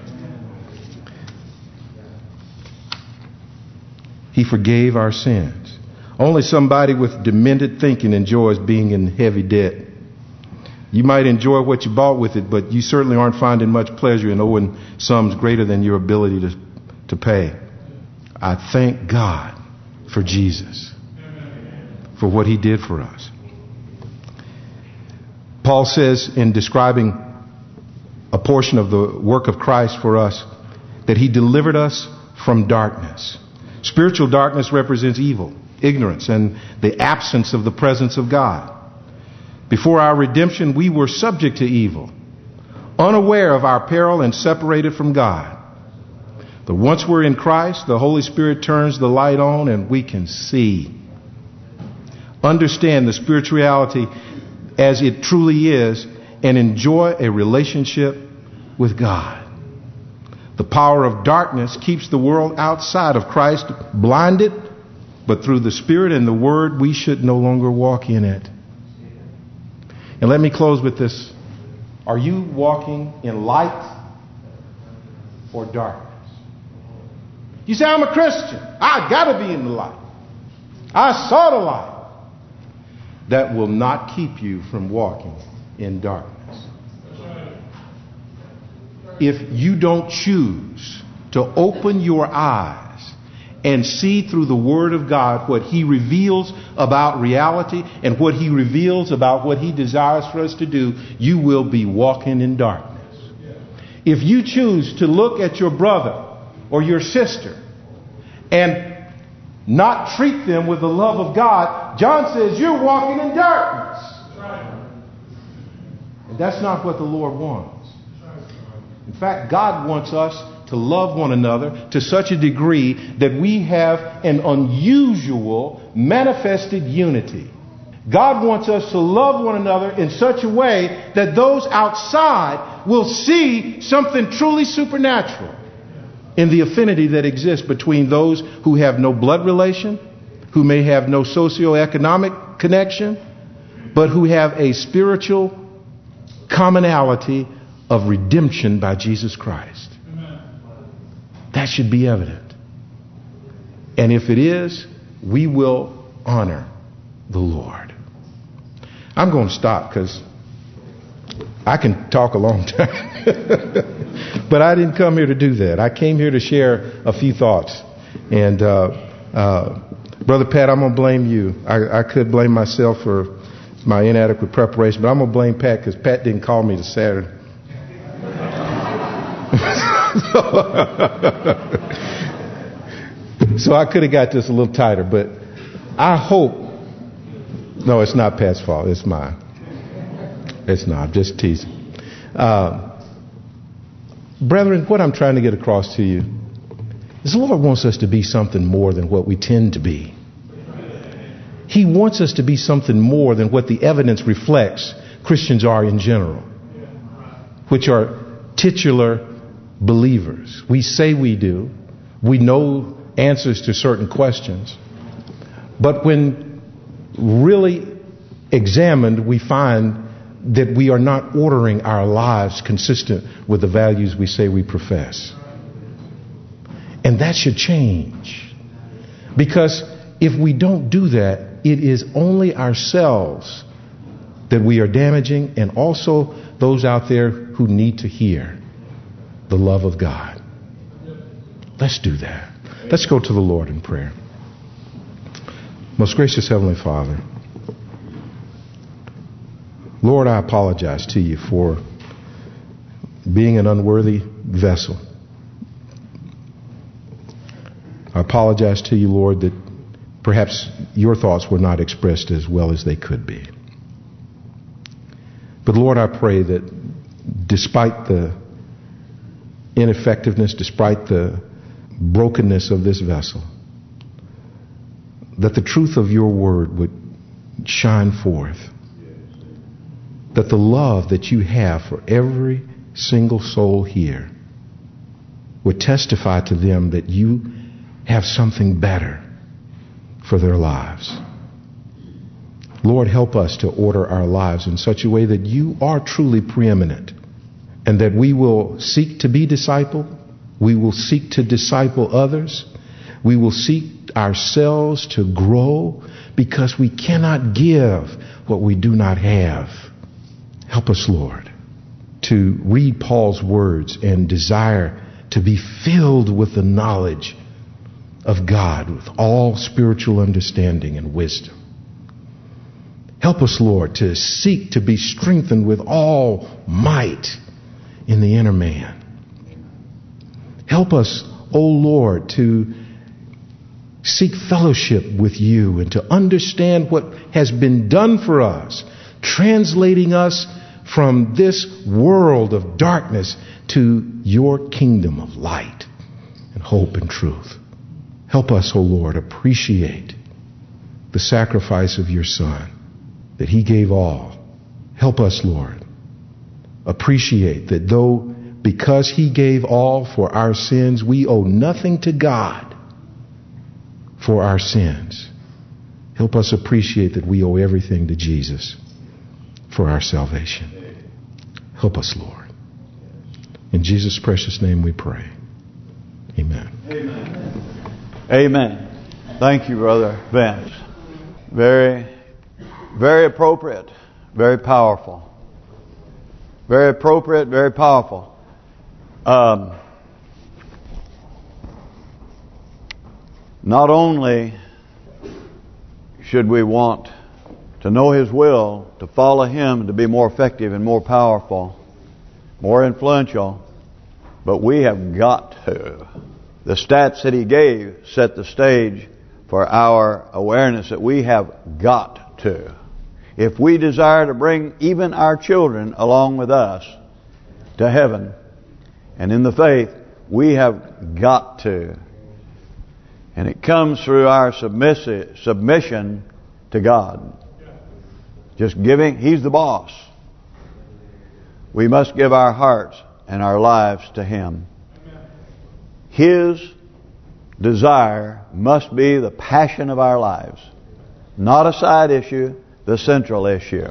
He forgave our sins. Only somebody with demented thinking enjoys being in heavy debt. You might enjoy what you bought with it, but you certainly aren't finding much pleasure in owing sums greater than your ability to to pay. I thank God for Jesus, for what he did for us. Paul says in describing a portion of the work of Christ for us that he delivered us from darkness. Spiritual darkness represents evil, ignorance, and the absence of the presence of God. Before our redemption, we were subject to evil, unaware of our peril and separated from God. But once we're in Christ, the Holy Spirit turns the light on and we can see. Understand the spirituality as it truly is and enjoy a relationship with God. The power of darkness keeps the world outside of Christ blinded, but through the Spirit and the Word, we should no longer walk in it. And let me close with this. Are you walking in light or darkness? You say, I'm a Christian. I got to be in the light. I saw the light. That will not keep you from walking in darkness. If you don't choose to open your eyes and see through the Word of God what he reveals about reality and what he reveals about what he desires for us to do, you will be walking in darkness. If you choose to look at your brother or your sister and not treat them with the love of God, John says you're walking in darkness. And that's not what the Lord wants. In fact, God wants us to love one another to such a degree that we have an unusual manifested unity. God wants us to love one another in such a way that those outside will see something truly supernatural in the affinity that exists between those who have no blood relation, who may have no socioeconomic connection, but who have a spiritual commonality of redemption by Jesus Christ. Amen. That should be evident. And if it is, we will honor the Lord. I'm going to stop because I can talk a long time. But I didn't come here to do that. I came here to share a few thoughts. And uh, uh, Brother Pat, I'm going to blame you. I, I could blame myself for my inadequate preparation, but I'm going to blame Pat because Pat didn't call me to Saturday. So I could have got this a little tighter, but I hope. No, it's not Pat's fault. It's mine. It's not. I'm just teasing. Uh, brethren, what I'm trying to get across to you is the Lord wants us to be something more than what we tend to be. He wants us to be something more than what the evidence reflects Christians are in general, which are titular believers. We say we do. We know answers to certain questions. But when really examined, we find that we are not ordering our lives consistent with the values we say we profess. And that should change. Because if we don't do that, it is only ourselves that we are damaging, and also those out there who need to hear the love of God. Let's do that. Let's go to the Lord in prayer. Most gracious Heavenly Father, Lord, I apologize to you for being an unworthy vessel. I apologize to you, Lord, that perhaps your thoughts were not expressed as well as they could be. But Lord, I pray that despite the ineffectiveness, despite the brokenness of this vessel, that the truth of your word would shine forth. That the love that you have for every single soul here would testify to them that you have something better for their lives. Lord, help us to order our lives in such a way that you are truly preeminent, and that we will seek to be discipled. We will seek to disciple others. We will seek ourselves to grow, because we cannot give what we do not have. Help us, Lord, to read Paul's words and desire to be filled with the knowledge of God, with all spiritual understanding and wisdom. Help us, Lord, to seek to be strengthened with all might in the inner man. Help us, O Lord, to seek fellowship with you and to understand what has been done for us, translating us from this world of darkness to your kingdom of light and hope and truth. Help us, O Lord, appreciate the sacrifice of your Son, that he gave all. Help us, Lord, appreciate that though because he gave all for our sins, we owe nothing to God for our sins. Help us appreciate that we owe everything to Jesus for our salvation. Help us, Lord. In Jesus' precious name we pray. Amen. Amen. Amen. Thank you, Brother Vince. Very, very appropriate, very powerful. Very appropriate, very powerful. Um, not only should we want to know His will, to follow Him, to be more effective and more powerful, more influential, but we have got to. The stats that he gave set the stage for our awareness that we have got to. If we desire to bring even our children along with us to heaven and in the faith, we have got to. And it comes through our submissive submission to God. Just giving, He's the boss. We must give our hearts and our lives to Him. His desire must be the passion of our lives. Not a side issue, the central issue.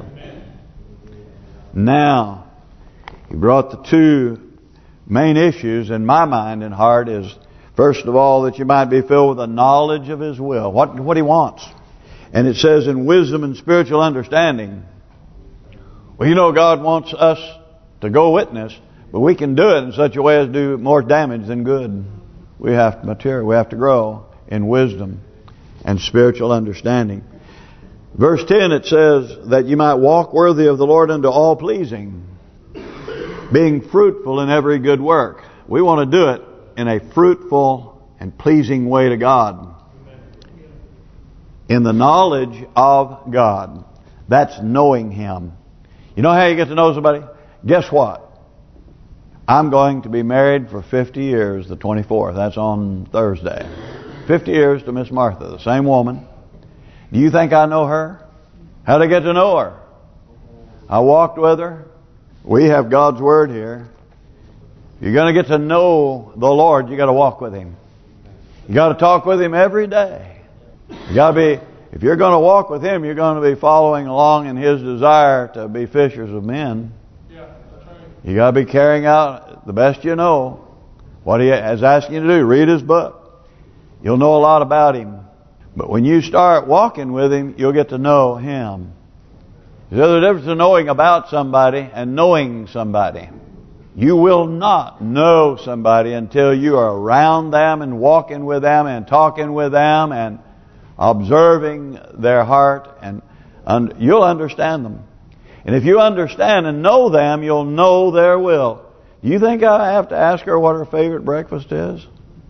Now, he brought the two main issues in my mind and heart is, first of all, that you might be filled with the knowledge of His will. What, what He wants. And it says in wisdom and spiritual understanding. Well, you know, God wants us to go witness, but we can do it in such a way as to do more damage than good. We have to mature. We have to grow in wisdom and spiritual understanding. Verse ten, it says that you might walk worthy of the Lord unto all pleasing, being fruitful in every good work. We want to do it in a fruitful and pleasing way to God. In the knowledge of God. That's knowing Him. You know how you get to know somebody? Guess what? I'm going to be married for fifty years, the twenty-fourth. That's on Thursday. fifty years to Miss Martha, the same woman. Do you think I know her? How did I get to know her? I walked with her. We have God's Word here. You're going to get to know the Lord, you got to walk with Him. You got to talk with Him every day. You got to be, if you're going to walk with Him, you're going to be following along in His desire to be fishers of men. You got to be carrying out the best you know what He is asking you to do. Read His book. You'll know a lot about Him. But when you start walking with Him, you'll get to know Him. There's a difference in knowing about somebody and knowing somebody. You will not know somebody until you are around them and walking with them and talking with them and observing their heart, and un you'll understand them. And if you understand and know them, you'll know their will. You think I have to ask her what her favorite breakfast is?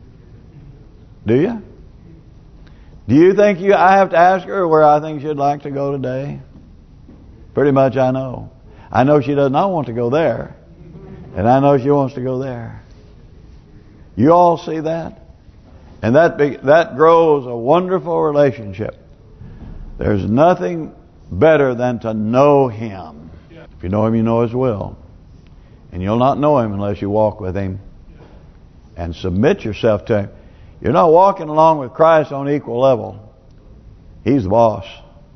Do you? Do you think you I have to ask her where I think she'd like to go today? Pretty much I know. I know she does not want to go there. And I know she wants to go there. You all see that? And that be, that grows a wonderful relationship. There's nothing better than to know Him. If you know Him, you know His will. And you'll not know Him unless you walk with Him and submit yourself to Him. You're not walking along with Christ on equal level. He's the boss.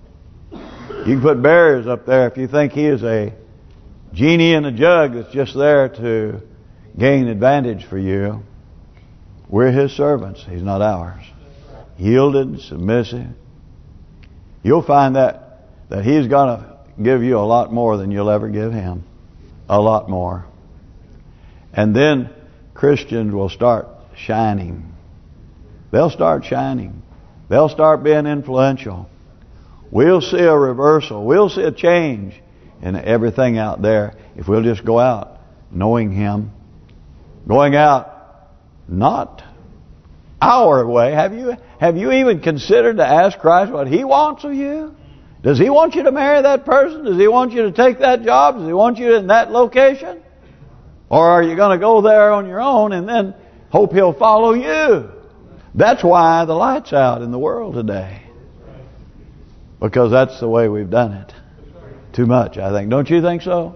You can put barriers up there if you think He is a genie in a jug that's just there to gain advantage for you. We're His servants. He's not ours. Yielded, submissive. You'll find that that He's going to give you a lot more than you'll ever give Him. A lot more. And then Christians will start shining. They'll start shining. They'll start being influential. We'll see a reversal. We'll see a change in everything out there if we'll just go out knowing Him. Going out not our way. Have you have you even considered to ask Christ what He wants of you? Does He want you to marry that person? Does He want you to take that job? Does He want you in that location? Or are you going to go there on your own and then hope He'll follow you? That's why the light's out in the world today. Because that's the way we've done it. Too much, I think. Don't you think so?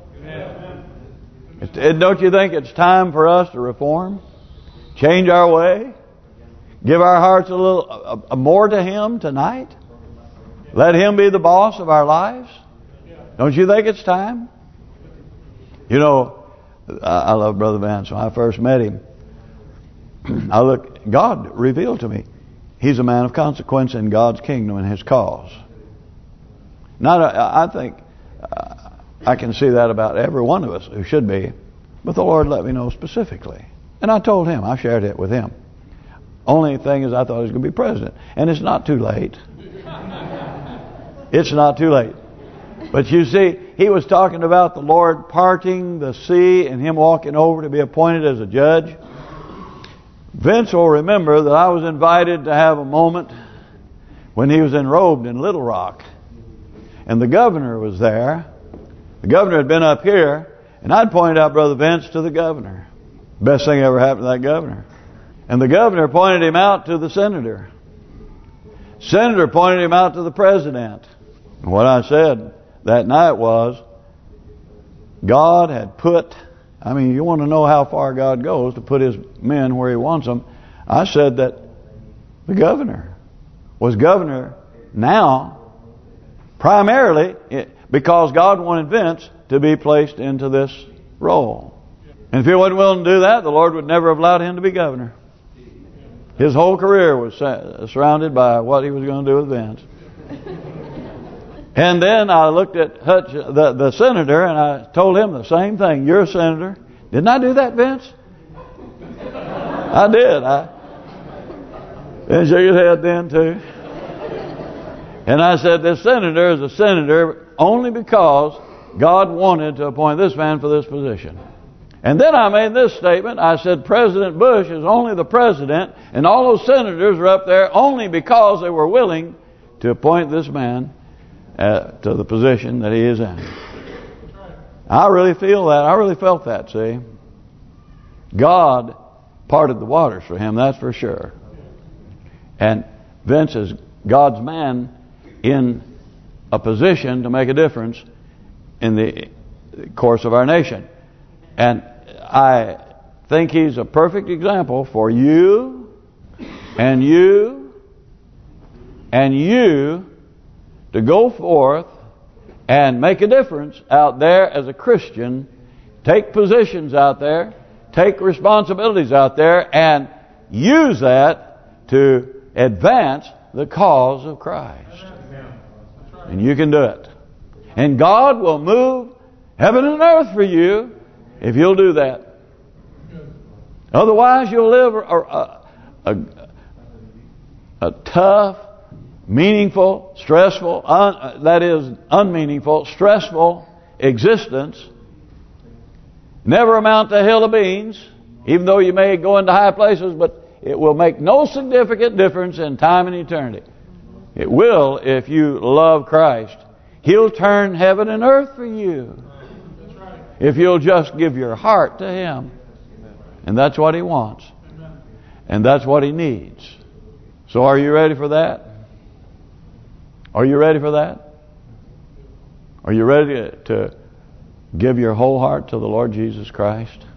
It, it, don't you think it's time for us to reform? Change our way? Give our hearts a little a, a more to Him tonight? Let Him be the boss of our lives? Don't you think it's time? You know, I, I love Brother Vance. When I first met him, I look. God revealed to me he's a man of consequence in God's kingdom and His cause. Not, a, I think uh, I can see that about every one of us who should be, but the Lord let me know specifically, and I told Him. I shared it with Him. Only thing is, I thought He was going to be president, and it's not too late. It's not too late. But you see, he was talking about the Lord parting the sea and Him walking over to be appointed as a judge. Vince will remember that I was invited to have a moment when he was enrobed in Little Rock. And the governor was there. The governor had been up here, and I'd pointed out Brother Vince to the governor. Best thing ever happened to that governor. And the governor pointed him out to the senator. Senator pointed him out to the president. And what I said that night was, God had put, I mean, you want to know how far God goes to put His men where He wants them. I said that the governor was governor now primarily because God wanted Vince to be placed into this role. And if He wasn't willing to do that, the Lord would never have allowed him to be governor. His whole career was surrounded by what He was going to do with Vince. And then I looked at Hutch, the, the senator, and I told him the same thing. You're a senator. Didn't I do that, Vince? I did. I and shook his head then too. And I said, this senator is a senator only because God wanted to appoint this man for this position. And then I made this statement. I said, President Bush is only the president, and all those senators are up there only because they were willing to appoint this man uh, to the position that he is in. I really feel that. I really felt that, see. God parted the waters for him, that's for sure. And Vince is God's man in a position to make a difference in the course of our nation. And I think he's a perfect example for you and you and you to go forth and make a difference out there as a Christian, take positions out there, take responsibilities out there, and use that to advance the cause of Christ. And you can do it. And God will move heaven and earth for you if you'll do that. Otherwise, you'll live a, a, a, a tough, meaningful, stressful, un, that is, unmeaningful, stressful existence. Never amount to a hill of beans, even though you may go into high places, but it will make no significant difference in time and eternity. It will if you love Christ. He'll turn heaven and earth for you. If you'll just give your heart to Him. And that's what He wants. And that's what He needs. So are you ready for that? Are you ready for that? Are you ready to give your whole heart to the Lord Jesus Christ?